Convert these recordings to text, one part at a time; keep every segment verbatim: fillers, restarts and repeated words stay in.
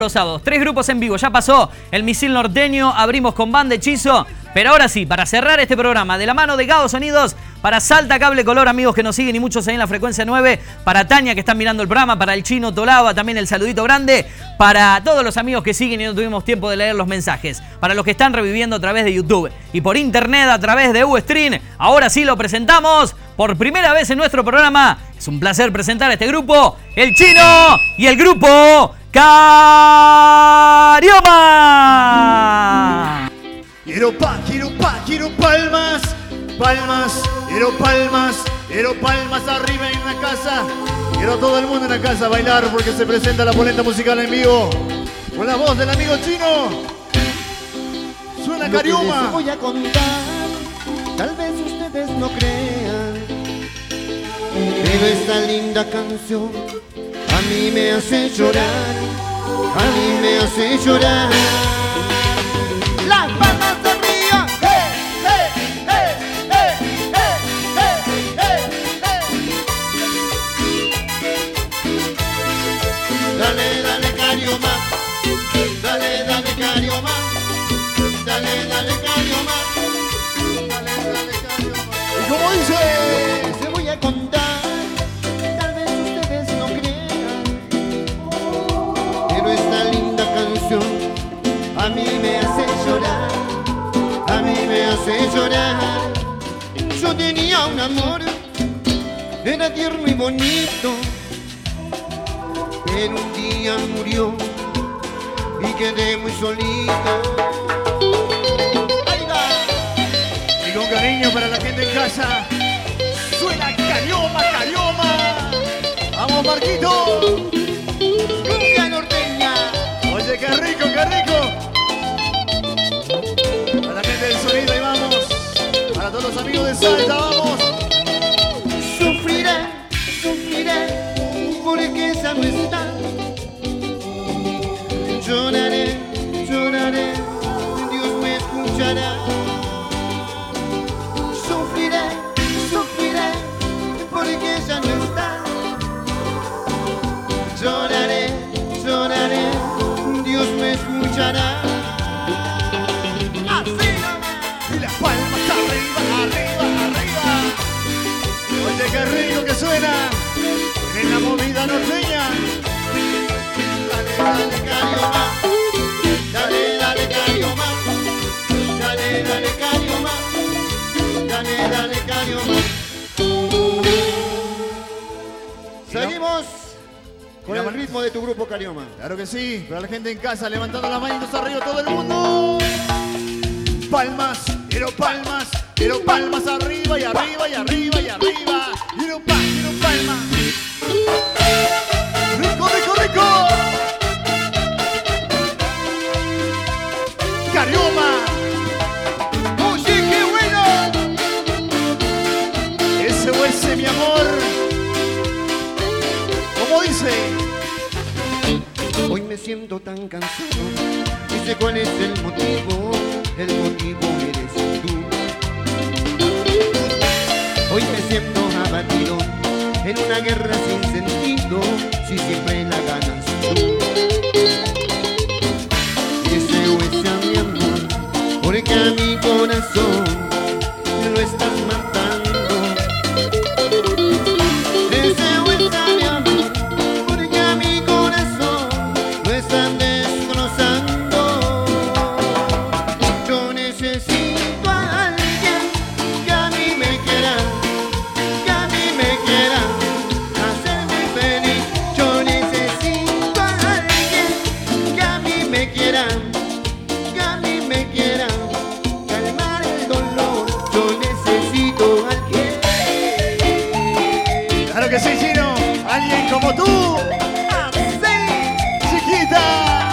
Los sábados, tres grupos en vivo, ya pasó el Misil Norteño, abrimos con Banda Hechizo, pero ahora sí, para cerrar este programa, de la mano de Gao Sonidos, para Salta Cable Color, amigos que nos siguen y muchos ahí en la frecuencia nueve, para Tania que están mirando el programa, para el Chino Tolaba, también el saludito grande, para todos los amigos que siguen y no tuvimos tiempo de leer los mensajes, para los que están reviviendo a través de YouTube y por internet a través de Ustream, ahora sí lo presentamos por primera vez en nuestro programa. Es un placer presentar a este grupo, el Chino y el grupo Carioma. Quiero pa, quiero pa, quiero palmas, palmas, quiero palmas, quiero palmas arriba en la casa. Quiero a todo el mundo en la casa a bailar porque se presenta la polenta musical en vivo. Con la voz del amigo Chino. Suena Lo Carioma. que les voy a contar, tal vez ustedes no crean, pero esta linda canción a mí me hace llorar, a mí me hace llorar. Las palmas arriba, hey, hey, hey, hey, hey, hey, hey, hey. Dale, dale, Carioma, dale, dale, Carioma, dale, dale, Carioma, dale, dale, Carioma. ¿Y cómo dice? Les voy a contar, tal vez ustedes no crean, pero esta linda canción a mí me hace llorar, a mí me hace llorar. Yo tenía un amor, era tierno y bonito, pero un día murió y quedé muy solito. Ahí va. Y con cariño para la gente en casa. Suena Carioma, Carioma. Vamos, Marquito. Cumbia norteña. Oye, qué rico, qué rico. Para la gente del sonido, ahí vamos. Para todos los amigos de Salta, vamos. Sufriré, sufriré, porque esa no está. Lloraré, lloraré, Dios me escuchará. Sufriré, sufriré, porque ella no está. Lloraré, lloraré, Dios me escuchará. Así nomás. Y las palmas arriba, arriba, arriba. Oye, qué rico que suena en la movida norteña. Dale, dale, Carioma, dale, dale, Carioma, dale, dale, Carioma, dale, dale, Carioma. Seguimos con el ritmo de tu grupo Carioma. Claro que sí, para la gente en casa, levantando las manitos arriba todo el mundo. Palmas, quiero palmas, quiero palmas arriba y arriba y arriba y arriba. Quiero pa, quiero palmas. Rico, rico, rico. Carioma. ¡Oye, qué bueno! Ese o ese, mi amor. ¿Cómo dice? Hoy me siento tan cansado, y sé cuál es el motivo, el motivo eres tú. Hoy me siento abatido, en una guerra sin sentido, si siempre la ganas tú. Deseo ese a mi amor, porque a mi corazón lo estás matando. Deseo ese a mi amor, porque a mi corazón lo están destrozando. Yo necesito a alguien que a mí me quiera, que a mí me quiera hacerme feliz. Yo necesito a alguien que a mí me quiera, que a mí me quiera calmar el dolor. Yo necesito a alguien. Claro que sí, Chino. Alguien como tú. Chiquita.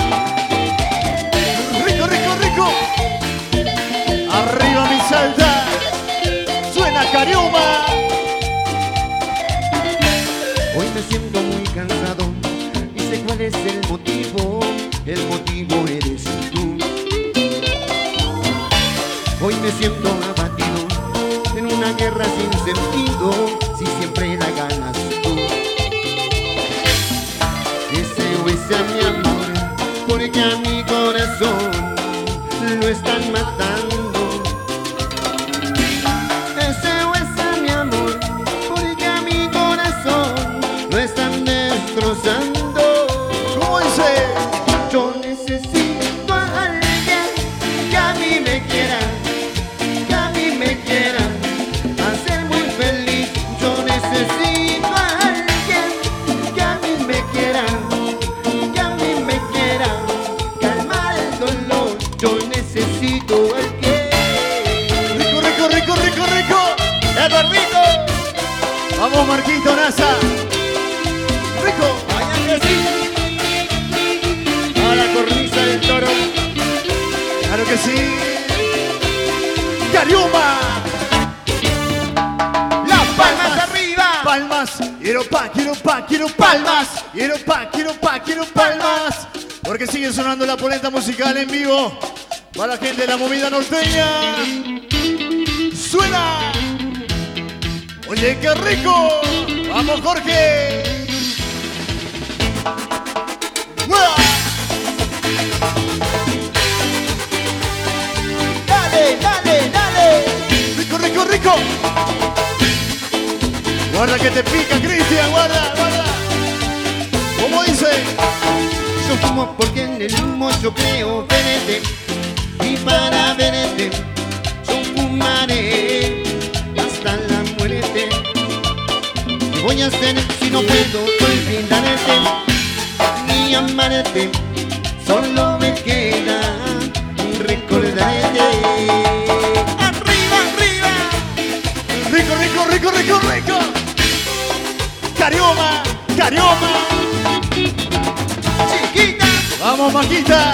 Rico, rico, rico. Arriba mi Salta. Suena Carioma. Hoy me siento muy cansado y sé cuál es el motivo, el motivo eres tú. Hoy me siento abatido en una guerra sin sentido, si siempre la ganas tú. Deseo ese a mi amor, porque a mi corazón lo están matando. Ese huesa mi amor, porque a mi corazón lo están destrozando. ¿Cómo dice? Yo necesito a alguien que a mí me quiera, que a mí me quiera hacer muy feliz. Yo necesito a alguien que a mí me quiera, que a mí me quiera calmar el dolor. Yo necesito a alguien. Rico, rico, rico, rico, rico. ¡Eduardito! Vamos, Marquito Nasa. Rico. ¡Vaya que sí! A la cornisa del toro. Claro que sí. Cariuma. ¡Las palmas arriba! Palmas. Quiero pa, quiero pa, quiero palmas. Quiero pa, quiero pa, quiero palmas. Porque sigue sonando la polenta musical en vivo. Para la gente de la movida norteña. ¡Suena! Oye, qué rico. Vamos, Jorge. ¡Mueva! ¡Dale, dale, dale! Rico, rico, rico. Guarda que te pica, Cristian. Guarda, guarda. ¿Cómo dice? Yo fumo porque en el humo yo creo verte. Y para verte yo fumaré hasta la muerte. ¿Qué voy a hacer si no puedo olvidarte ni amarte? Solo me queda recordarte. ¡Arriba, arriba! Rico, rico, rico, rico, rico. Carioma, Carioma. ¡Chiquita! Vamos, Maquita.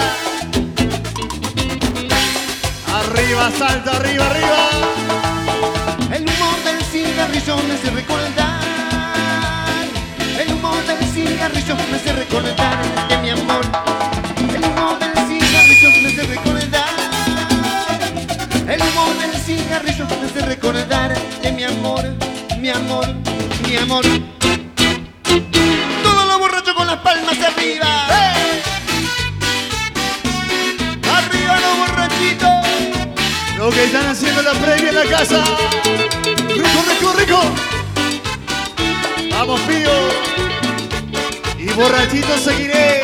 Arriba, salta, arriba, arriba. El humo del cigarrillo me hace recordar. El humo del cigarrillo me hace recordar de mi amor. El humo del cigarrillo me hace recordar. El humo del cigarrillo me hace recordar de mi amor, mi amor, mi amor. Todos los borrachos con las palmas arriba. ¡Hey! Arriba los borrachitos. Lo que están haciendo la previa en la casa. Rico, rico, rico. Vamos, Pío. Y borrachito seguiré.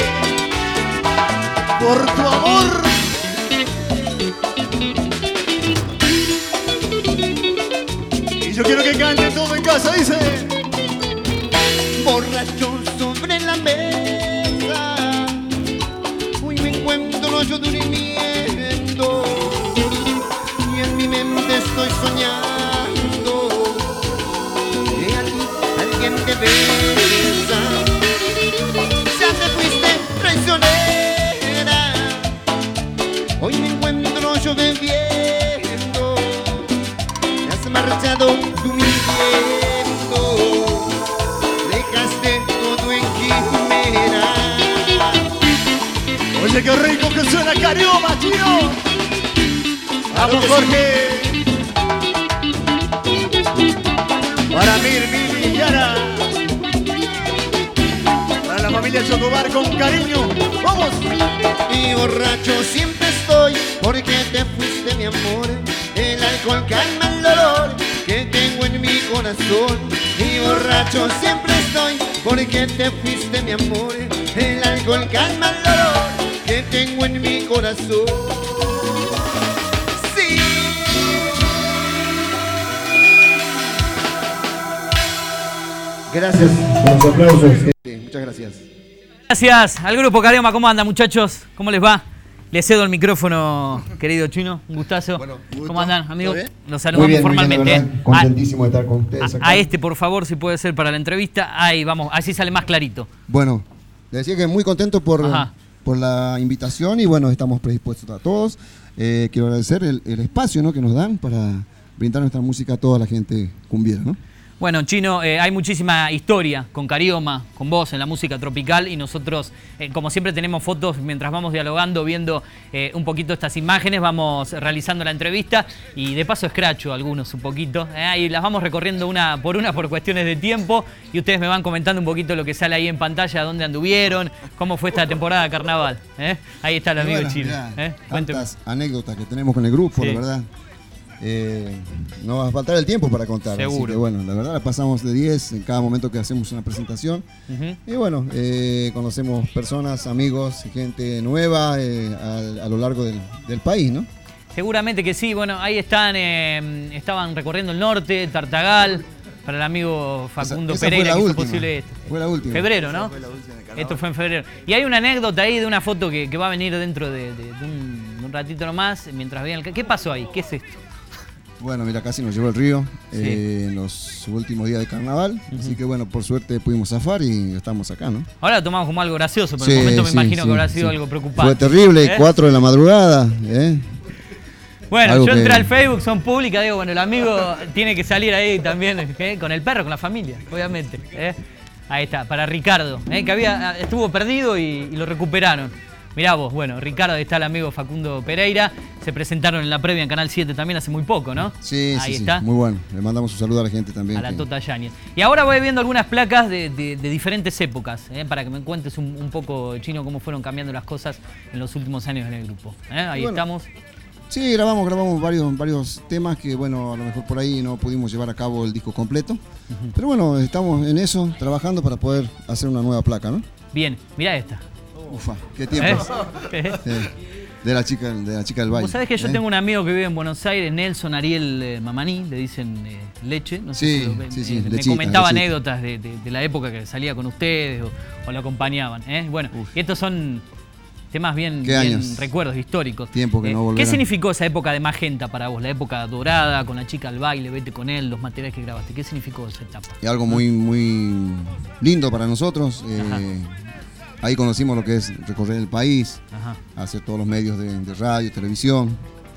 Por tu amor. Y yo quiero que cante todo en casa, dice. Borracho sobre la mesa, hoy me encuentro yo durmiendo y en mi mente estoy soñando que al- alguien te besa. Ya te fuiste traicionera, hoy me encuentro yo bebiendo, te has marchado tú mintiendo. Dejaste todo en quimera. Oye, qué rico que suena Carioma, tío. Vamos, Jorge. Para Mir, Mimi y Yara. Para la familia Chocobar con cariño. ¡Vamos! Y borracho siempre estoy porque te fuiste mi amor. El alcohol calma el dolor que tengo en mi corazón. Y borracho siempre estoy porque te fuiste mi amor. El alcohol calma el dolor que tengo en mi corazón. Sí. Gracias por los aplausos. Muchas gracias. Gracias al grupo Carioma. ¿Cómo andan, muchachos? ¿Cómo les va? Les cedo el micrófono, querido Chino. Un gustazo. Bueno, gusto. ¿Cómo andan, amigos? ¿Todo bien? Los saludamos Muy bien, muy bien, formalmente. la verdad, ¿eh? contentísimo de estar con ustedes a, acá. a este, por favor, si puede ser para la entrevista. Ahí, vamos, así sale más clarito. Bueno, le decía que muy contento por, Ajá. por la invitación y bueno, estamos predispuestos a todos. Eh, quiero agradecer el, el espacio, ¿no?, que nos dan para brindar nuestra música a toda la gente cumbiera, ¿no? Bueno, Chino, eh, hay muchísima historia con Carioma, con vos en la música tropical y nosotros, eh, como siempre, tenemos fotos mientras vamos dialogando, viendo eh, un poquito estas imágenes, vamos realizando la entrevista y de paso escracho algunos un poquito, eh, y las vamos recorriendo una por una por cuestiones de tiempo y ustedes me van comentando un poquito lo que sale ahí en pantalla, dónde anduvieron, cómo fue esta temporada de carnaval. Eh. Ahí está el amigo bueno, Chino. Mirá, Eh. tantas anécdotas que tenemos con el grupo, Sí. la verdad. Eh, no va a faltar el tiempo para contar. Seguro. Así que bueno, la verdad la pasamos de diez en cada momento que hacemos una presentación. Uh-huh. Y bueno, eh, conocemos personas, amigos, gente nueva eh, a, a lo largo del, del país, ¿no? Seguramente que sí. Bueno, ahí están, eh, estaban recorriendo el norte, Tartagal, para el amigo Facundo Esa- esa Pereira, fue la que hizo última. posible esto. Fue la última. Febrero, ¿no? Esto fue en febrero. Y hay una anécdota ahí de una foto que, que va a venir dentro de, de- de un, de un ratito nomás, mientras vean el... ¿Qué pasó ahí? ¿Qué es esto? Bueno, mira, casi nos llevó el río Sí. eh, en los últimos días de carnaval. Así que bueno, por suerte pudimos zafar y estamos acá, ¿no? Ahora lo tomamos como algo gracioso, pero en Sí, el momento me sí, imagino sí, que habrá sido sí. algo preocupante. Fue terrible, ¿Eh? cuatro de la madrugada, ¿eh? Bueno, Algo yo entré que- al Facebook, son públicas, digo, bueno, el amigo tiene que salir ahí también, ¿eh? Con el perro, con la familia, obviamente. ¿eh? Ahí está, para Ricardo, ¿eh? que había, estuvo perdido y, y lo recuperaron. Mirá vos, bueno, Ricardo, ahí está el amigo Facundo Pereira, se presentaron en la previa en Canal siete también hace muy poco, ¿no? Sí, ahí sí, está. sí, muy bueno. Le mandamos un saludo a la gente también. A la que- Tota Yáñez. Y ahora voy viendo algunas placas de, de- de diferentes épocas, ¿eh? para que me cuentes un, un poco, Chino, cómo fueron cambiando las cosas en los últimos años en el grupo. ¿eh? Ahí Y bueno, estamos. Sí, grabamos, grabamos varios, varios temas que, bueno, a lo mejor por ahí no pudimos llevar a cabo el disco completo. Pero bueno, estamos en eso, trabajando para poder hacer una nueva placa, ¿no? Bien, mirá esta. Ufa, qué tiempos. ¿Eh? Eh, de la chica, de la chica del baile. Vos sabés que yo ¿eh? tengo un amigo que vive en Buenos Aires, Nelson Ariel eh, Mamaní, le dicen eh, Leche. No sé Sí, si lo ven, sí, sí, eh, me Lechita, comentaba Lechita. anécdotas de, de- de la época que salía con ustedes o, o lo acompañaban. ¿eh? Bueno, Uf. y estos son temas bien, ¿Qué bien años? recuerdos históricos. Tiempo que no ¿Qué volverán. significó esa época de Magenta para vos? La época dorada, con la chica al baile, vete con él, los materiales que grabaste. ¿Qué significó esa etapa? Y algo muy, muy lindo para nosotros. eh, Ajá. ahí conocimos lo que es recorrer el país, Ajá. hacer todos los medios de, de radio, televisión,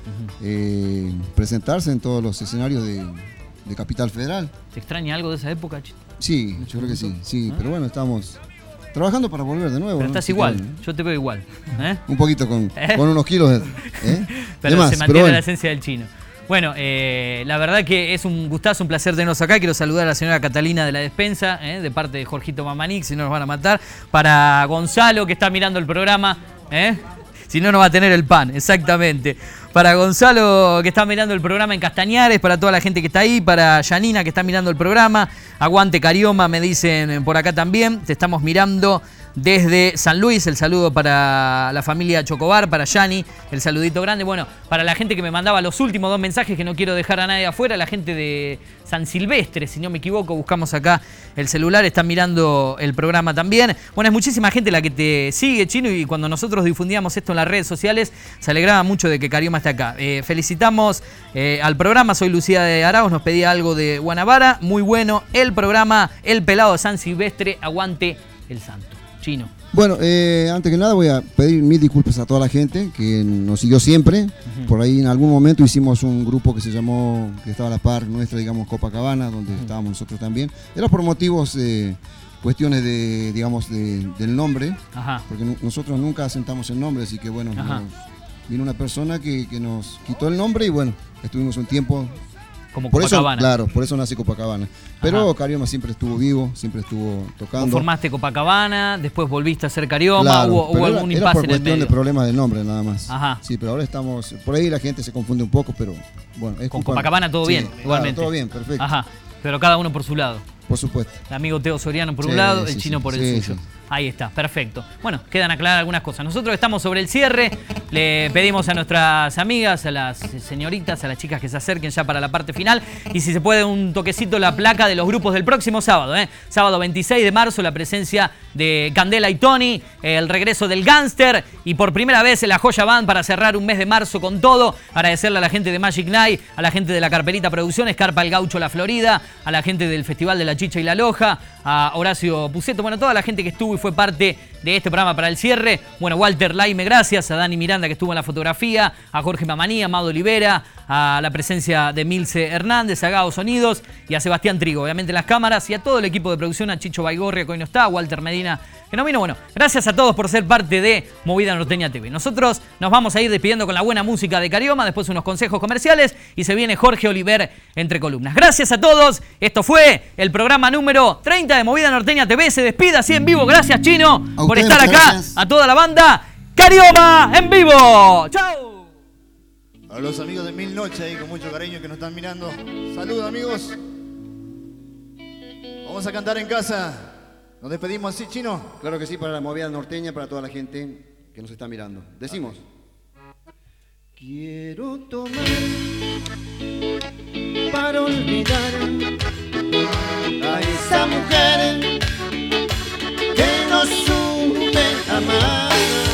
eh, presentarse en todos los escenarios de, de Capital Federal. ¿Te extraña algo de esa época, Chino? Sí, yo creo que sí, sí, pero bueno, estamos trabajando para volver de nuevo. Pero ¿no? estás Así igual, que, yo te veo igual. ¿eh? un poquito con, con unos kilos de, ¿eh? Pero de más, se pero mantiene bueno. la esencia del Chino. Bueno, eh, la verdad que es un gustazo, un placer tenernos acá. Quiero saludar a la señora Catalina de la Despensa, eh, de parte de Jorgito Mamanic, si no nos van a matar. Para Gonzalo, que está mirando el programa, eh, si no, no va a tener el pan, exactamente. Para Gonzalo, que está mirando el programa en Castañares, para toda la gente que está ahí, para Yanina, que está mirando el programa. Aguante Carioma, me dicen por acá también. Te estamos mirando desde San Luis, el saludo para la familia Chocobar, para Yani, el saludito grande. Bueno, para la gente que me mandaba los últimos dos mensajes, que no quiero dejar a nadie afuera, la gente de San Silvestre, si no me equivoco, buscamos acá el celular, están mirando el programa también. Bueno, es muchísima gente la que te sigue, Chino, y cuando nosotros difundíamos esto en las redes sociales, se alegraba mucho de que Carioma esté acá. Eh, felicitamos eh, al programa, soy Lucía de Arauz, nos pedía algo de Guanabara, muy bueno el programa, el pelado de San Silvestre, aguante el santo. Chino. Bueno, eh, antes que nada voy a pedir mil disculpas a toda la gente que nos siguió siempre. Uh-huh. Por ahí en algún momento hicimos un grupo que se llamó, que estaba a la par nuestra, digamos, Copacabana, donde uh-huh. estábamos nosotros también. Era por motivos, eh, cuestiones de, digamos, de, del nombre, Ajá. porque no, nosotros nunca asentamos el nombre, así que bueno, nos, vino una persona que, que nos quitó el nombre y bueno, estuvimos un tiempo... Como por Copacabana. Eso, claro, por eso nace Copacabana. Pero Ajá. Carioma siempre estuvo vivo, siempre estuvo tocando. Vos formaste Copacabana, después volviste a hacer Carioma, claro, hubo, hubo era, algún era impasse por en el cuestión medio. de problemas de nombre nada más. Ajá. Sí, pero ahora estamos, por ahí la gente se confunde un poco, pero bueno. Es Con culpa, Copacabana todo sí, bien, claro, igualmente. todo bien, perfecto. Ajá, pero cada uno por su lado. Por supuesto. El amigo Teo Soriano por sí, un lado, sí, el Chino sí, por el sí, suyo. Sí. Ahí está, perfecto. Bueno, quedan aclarar algunas cosas. Nosotros estamos sobre el cierre, le pedimos a nuestras amigas, a las señoritas, a las chicas que se acerquen ya para la parte final, y si se puede un toquecito la placa de los grupos del próximo sábado, ¿eh? Sábado veintiséis de marzo, la presencia de Candela y Tony, el regreso del Gánster, y por primera vez en la Joya Band para cerrar un mes de marzo con todo. Agradecerle a la gente de Magic Night, a la gente de la Carperita Producciones, Carpa el Gaucho La Florida, a la gente del Festival de la Chicha y la Loja, a Horacio Puceto, bueno, toda la gente que estuvo y fue parte de este programa para el cierre. Bueno, Walter Laime, gracias, a Dani Miranda que estuvo en la fotografía, a Jorge Mamaní, a Amado Olivera, a la presencia de Milce Hernández, a Gao Sonidos y a Sebastián Trigo, obviamente en las cámaras, y a todo el equipo de producción, a Chicho Baigorria, que hoy no está, a Walter Medina, que no vino. Bueno, gracias a todos por ser parte de Movida Norteña T V. Nosotros nos vamos a ir despidiendo con la buena música de Carioma, después unos consejos comerciales y se viene Jorge Oliver entre columnas. Gracias a todos, esto fue el programa número treinta de Movida Norteña T V. Se despide así en vivo. Gracias, Chino, A por ustedes, estar acá, gracias. a toda la banda. Carioma en vivo. ¡Chao! A los amigos de Mil Noches ahí con mucho cariño que nos están mirando. Saludos, amigos. Vamos a cantar en casa. Nos despedimos así, Chino. Claro que sí, para la movida norteña, para toda la gente que nos está mirando. Decimos. Quiero tomar para olvidar a esa mujer que no supe amar.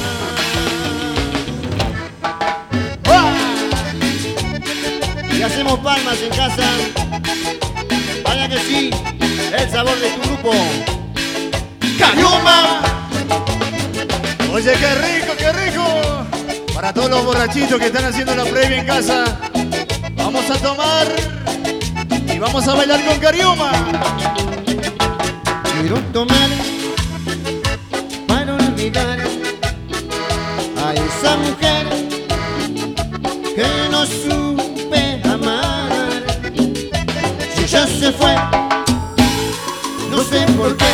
Y hacemos palmas en casa. Vaya que sí, el sabor de tu grupo. ¡Carioma! Oye, qué rico, qué rico. Para todos los borrachitos que están haciendo la previa en casa, vamos a tomar y vamos a bailar con Carioma. Quiero tomar para olvidar a esa mujer que no supe amar. Si ya se fue, no sé por qué.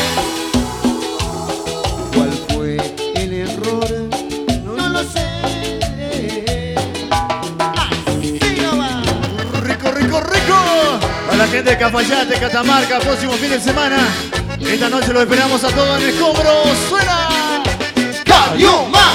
¿Cuál fue el error? No lo sé. Así no va. Rico, rico, rico. A la gente de Cafayate, Catamarca, próximo fin de semana. Esta noche lo esperamos a todos en el escombro. ¡Suena! ¡Carioma!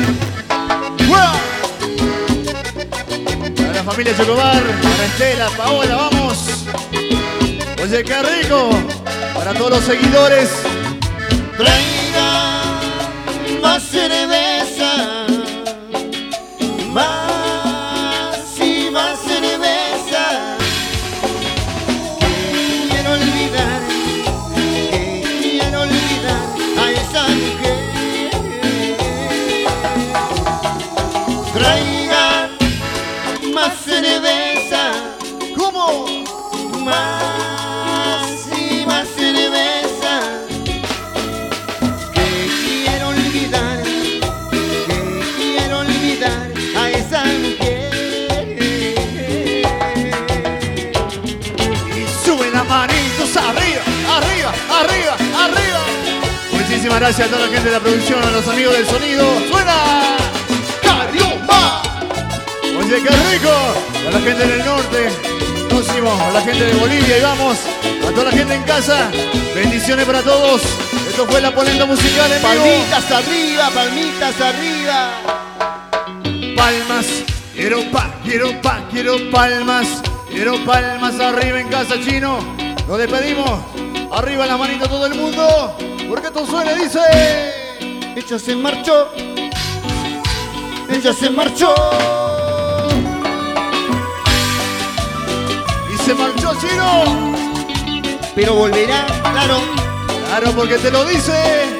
Para la familia Chocobar, para Estela, Paola, vamos. Oye, qué rico. Para todos los seguidores. Traiga más cerveza, más y más cerveza. Que quiero olvidar, que quiero olvidar a esa mujer. Traiga más cerveza, ¿Cómo? más y más cerveza. Que quiero olvidar, que quiero olvidar a esa mujer. Y suben las manitos arriba, arriba, arriba, arriba. Muchísimas gracias a toda la gente de la producción, a los amigos del sonido. ¡Suena! ¡Carioma! Oye, qué rico. A la gente del norte, próximo, a la gente de Bolivia y vamos. A toda la gente en casa, bendiciones para todos. Esto fue la polenta musical en vivo. Palmitas arriba, palmitas arriba. Palmas, quiero pa, quiero pa, quiero palmas. Quiero palmas arriba en casa, Chino. Nos despedimos. Arriba las manitos todo el mundo. Porque esto suena, dice. Ella se marchó, ella se marchó. Y se marchó, Chino. Pero volverá, claro. Claro, porque te lo dice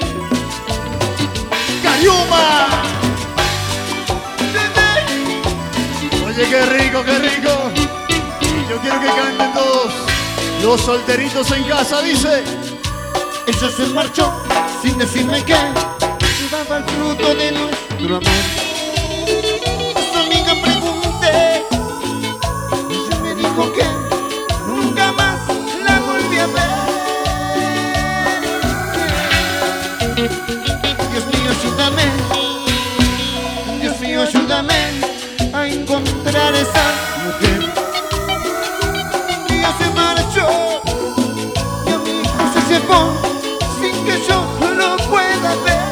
Carioma. Oye, qué rico, qué rico. Y yo quiero que canten todos los solteritos en casa, dice. Ella se marchó sin decirme que llevaba el fruto de nuestro amor. A su amiga pregunté, ella me dijo que nunca más la volví a ver. Dios mío, ayúdame, Dios mío, ayúdame a encontrar esa mujer. Ella se marchó y a mi hijo se llevó sin que yo lo pueda ver.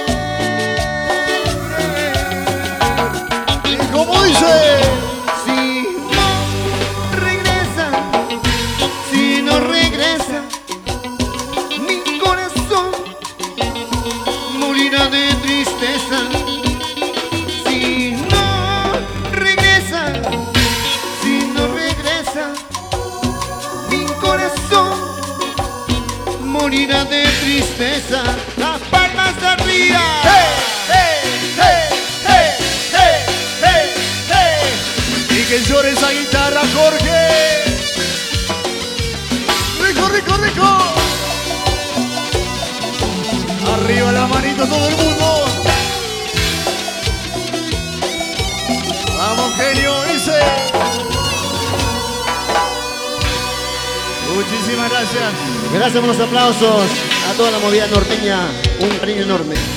¿Y cómo dice? Si no regresa, si no regresa, mi corazón morirá de tristeza. Si no gracias. Gracias por los aplausos a toda la movida norteña. Un cariño enorme.